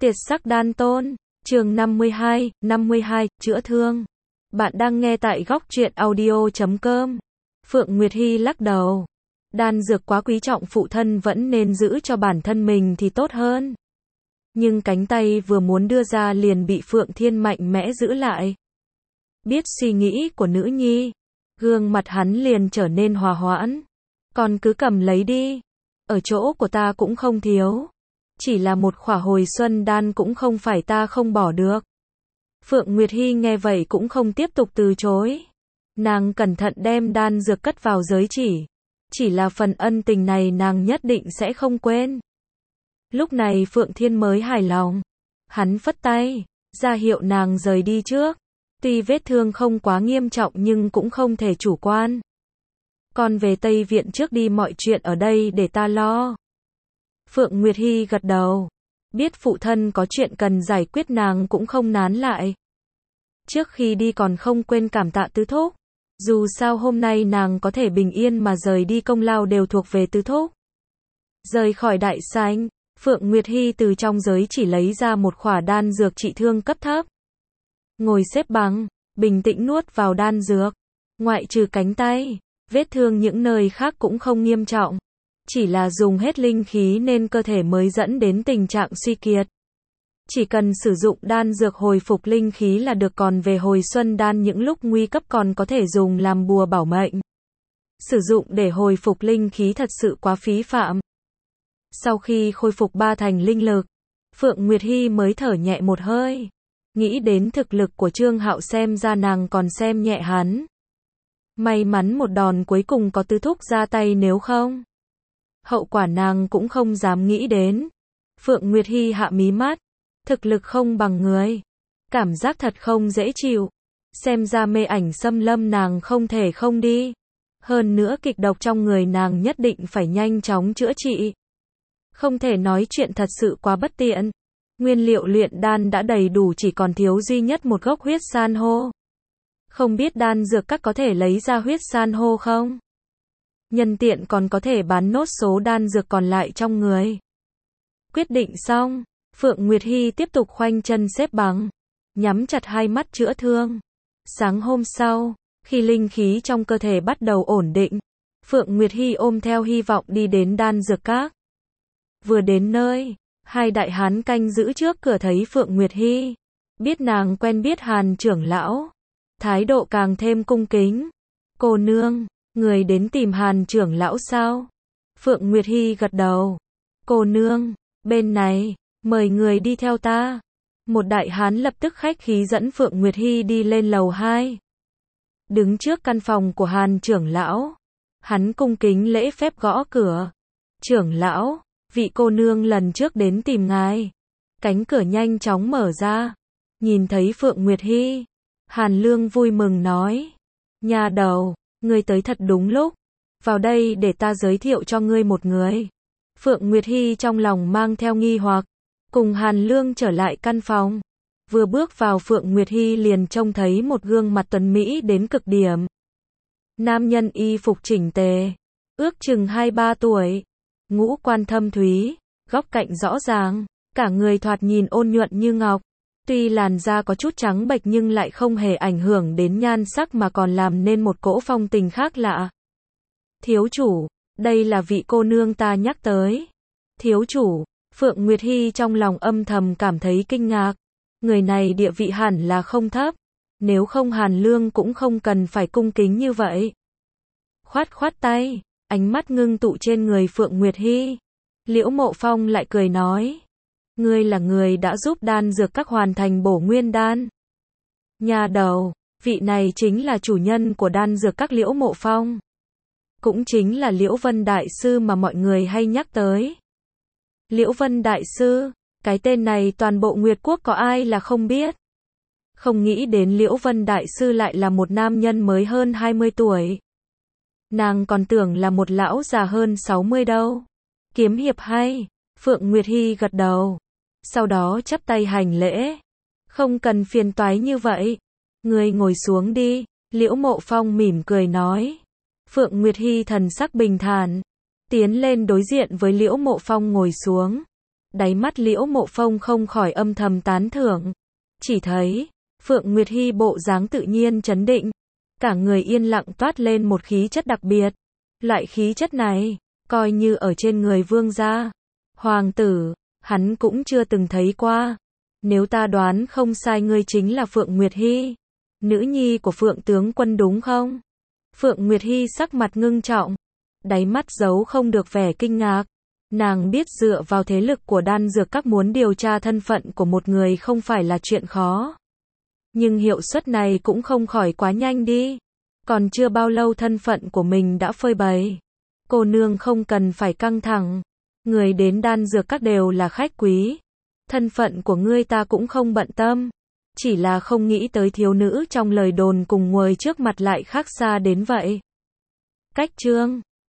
Tiệt sắc đan tôn, chương 52, chữa thương. Bạn đang nghe tại góc truyện audio.com. Phượng Nguyệt Hy lắc đầu. Đan dược quá quý trọng, phụ thân vẫn nên giữ cho bản thân mình thì tốt hơn. Nhưng cánh tay vừa muốn đưa ra liền bị Phượng Thiên mạnh mẽ giữ lại. Biết suy nghĩ của nữ nhi, gương mặt hắn liền trở nên hòa hoãn. Con cứ cầm lấy đi. Ở chỗ của ta cũng không thiếu. Chỉ là một khỏa hồi xuân đan cũng không phải ta không bỏ được. Phượng Nguyệt Hy nghe vậy cũng không tiếp tục từ chối. Nàng cẩn thận đem đan dược cất vào giới chỉ. Chỉ là phần ân tình này nàng nhất định sẽ không quên. Lúc này Phượng Thiên mới hài lòng. Hắn phất tay, ra hiệu nàng rời đi trước. Tuy vết thương không quá nghiêm trọng nhưng cũng không thể chủ quan. Con về Tây Viện trước đi, mọi chuyện ở đây để ta lo. Phượng Nguyệt Hy gật đầu. Biết phụ thân có chuyện cần giải quyết nàng cũng không nán lại. Trước khi đi còn không quên cảm tạ tứ thúc. Dù sao hôm nay nàng có thể bình yên mà rời đi, công lao đều thuộc về tứ thúc. Rời khỏi đại sảnh, Phượng Nguyệt Hy từ trong giới chỉ lấy ra một khỏa đan dược trị thương cấp thấp. Ngồi xếp bằng, bình tĩnh nuốt vào đan dược. Ngoại trừ cánh tay, vết thương những nơi khác cũng không nghiêm trọng. Chỉ là dùng hết linh khí nên cơ thể mới dẫn đến tình trạng suy kiệt. Chỉ cần sử dụng đan dược hồi phục linh khí là được, còn về hồi xuân đan những lúc nguy cấp còn có thể dùng làm bùa bảo mệnh. Sử dụng để hồi phục linh khí thật sự quá phí phạm. Sau khi khôi phục 3 thành linh lực, Phượng Nguyệt Hy mới thở nhẹ một hơi. Nghĩ đến thực lực của Trương Hạo xem ra nàng còn xem nhẹ hắn. May mắn một đòn cuối cùng có tứ thúc ra tay, nếu không hậu quả nàng cũng không dám nghĩ đến. Phượng Nguyệt Hy hạ mí mắt. Thực lực không bằng người. Cảm giác thật không dễ chịu. Xem ra mê ảnh xâm lâm nàng không thể không đi. Hơn nữa kịch độc trong người nàng nhất định phải nhanh chóng chữa trị. Không thể nói chuyện thật sự quá bất tiện. Nguyên liệu luyện đan đã đầy đủ, chỉ còn thiếu duy nhất một gốc huyết san hô. Không biết đan dược các có thể lấy ra huyết san hô không? Nhân tiện còn có thể bán nốt số đan dược còn lại trong người. Quyết định xong, Phượng Nguyệt Hy tiếp tục khoanh chân xếp bằng, nhắm chặt hai mắt chữa thương. Sáng hôm sau, khi linh khí trong cơ thể bắt đầu ổn định, Phượng Nguyệt Hy ôm theo hy vọng đi đến đan dược các. Vừa đến nơi, hai đại hán canh giữ trước cửa thấy Phượng Nguyệt Hy, biết nàng quen biết Hàn trưởng lão, thái độ càng thêm cung kính. Cô nương, người đến tìm Hàn trưởng lão sao? Phượng Nguyệt Hy gật đầu. Cô nương, bên này, mời người đi theo ta. Một đại hán lập tức khách khí dẫn Phượng Nguyệt Hy đi lên lầu 2. Đứng trước căn phòng của Hàn trưởng lão, hắn cung kính lễ phép gõ cửa. Trưởng lão, vị cô nương lần trước đến tìm ngài. Cánh cửa nhanh chóng mở ra. Nhìn thấy Phượng Nguyệt Hy, Hàn Lương vui mừng nói. Nhà đầu, ngươi tới thật đúng lúc. Vào đây để ta giới thiệu cho ngươi một người. Phượng Nguyệt Hy trong lòng mang theo nghi hoặc, cùng Hàn Lương trở lại căn phòng. Vừa bước vào, Phượng Nguyệt Hy liền trông thấy một gương mặt tuấn mỹ đến cực điểm. Nam nhân y phục chỉnh tề, ước chừng 23 tuổi, ngũ quan thâm thúy, góc cạnh rõ ràng, cả người thoạt nhìn ôn nhuận như ngọc. Tuy làn da có chút trắng bệch nhưng lại không hề ảnh hưởng đến nhan sắc mà còn làm nên một cỗ phong tình khác lạ. Thiếu chủ, đây là vị cô nương ta nhắc tới. Thiếu chủ, Phượng Nguyệt Hy trong lòng âm thầm cảm thấy kinh ngạc. Người này địa vị hẳn là không thấp. Nếu không Hàn Lương cũng không cần phải cung kính như vậy. Khoát khoát tay, ánh mắt ngưng tụ trên người Phượng Nguyệt Hy. Liễu Mộ Phong lại cười nói. Ngươi là người đã giúp đan dược các hoàn thành bổ nguyên đan. Nhà đầu, vị này chính là chủ nhân của đan dược các Liễu Mộ Phong. Cũng chính là Liễu Vân Đại Sư mà mọi người hay nhắc tới. Liễu Vân Đại Sư, cái tên này toàn bộ Nguyệt Quốc có ai là không biết. Không nghĩ đến Liễu Vân Đại Sư lại là một nam nhân mới hơn 20 tuổi. Nàng còn tưởng là một lão già hơn 60 đâu. Kiếm hiệp hay. Phượng Nguyệt Hy gật đầu. Sau đó chắp tay hành lễ. Không cần phiền toái như vậy. Ngươi ngồi xuống đi. Liễu Mộ Phong mỉm cười nói. Phượng Nguyệt Hy thần sắc bình thản. Tiến lên đối diện với Liễu Mộ Phong ngồi xuống. Đáy mắt Liễu Mộ Phong không khỏi âm thầm tán thưởng. Chỉ thấy, Phượng Nguyệt Hy bộ dáng tự nhiên trấn định, cả người yên lặng toát lên một khí chất đặc biệt. Loại khí chất này, coi như ở trên người vương gia, hoàng tử, hắn cũng chưa từng thấy qua. Nếu ta đoán không sai ngươi chính là Phượng Nguyệt Hy, nữ nhi của Phượng tướng quân đúng không? Phượng Nguyệt Hy sắc mặt ngưng trọng, đáy mắt giấu không được vẻ kinh ngạc. Nàng biết dựa vào thế lực của đan dược các muốn điều tra thân phận của một người không phải là chuyện khó. Nhưng hiệu suất này cũng không khỏi quá nhanh đi. Còn chưa bao lâu thân phận của mình đã phơi bày. Cô nương không cần phải căng thẳng. Người đến đan dược các đều là khách quý. Thân phận của ngươi ta cũng không bận tâm. Chỉ là không nghĩ tới thiếu nữ trong lời đồn cùng ngồi trước mặt lại khác xa đến vậy. Cách chương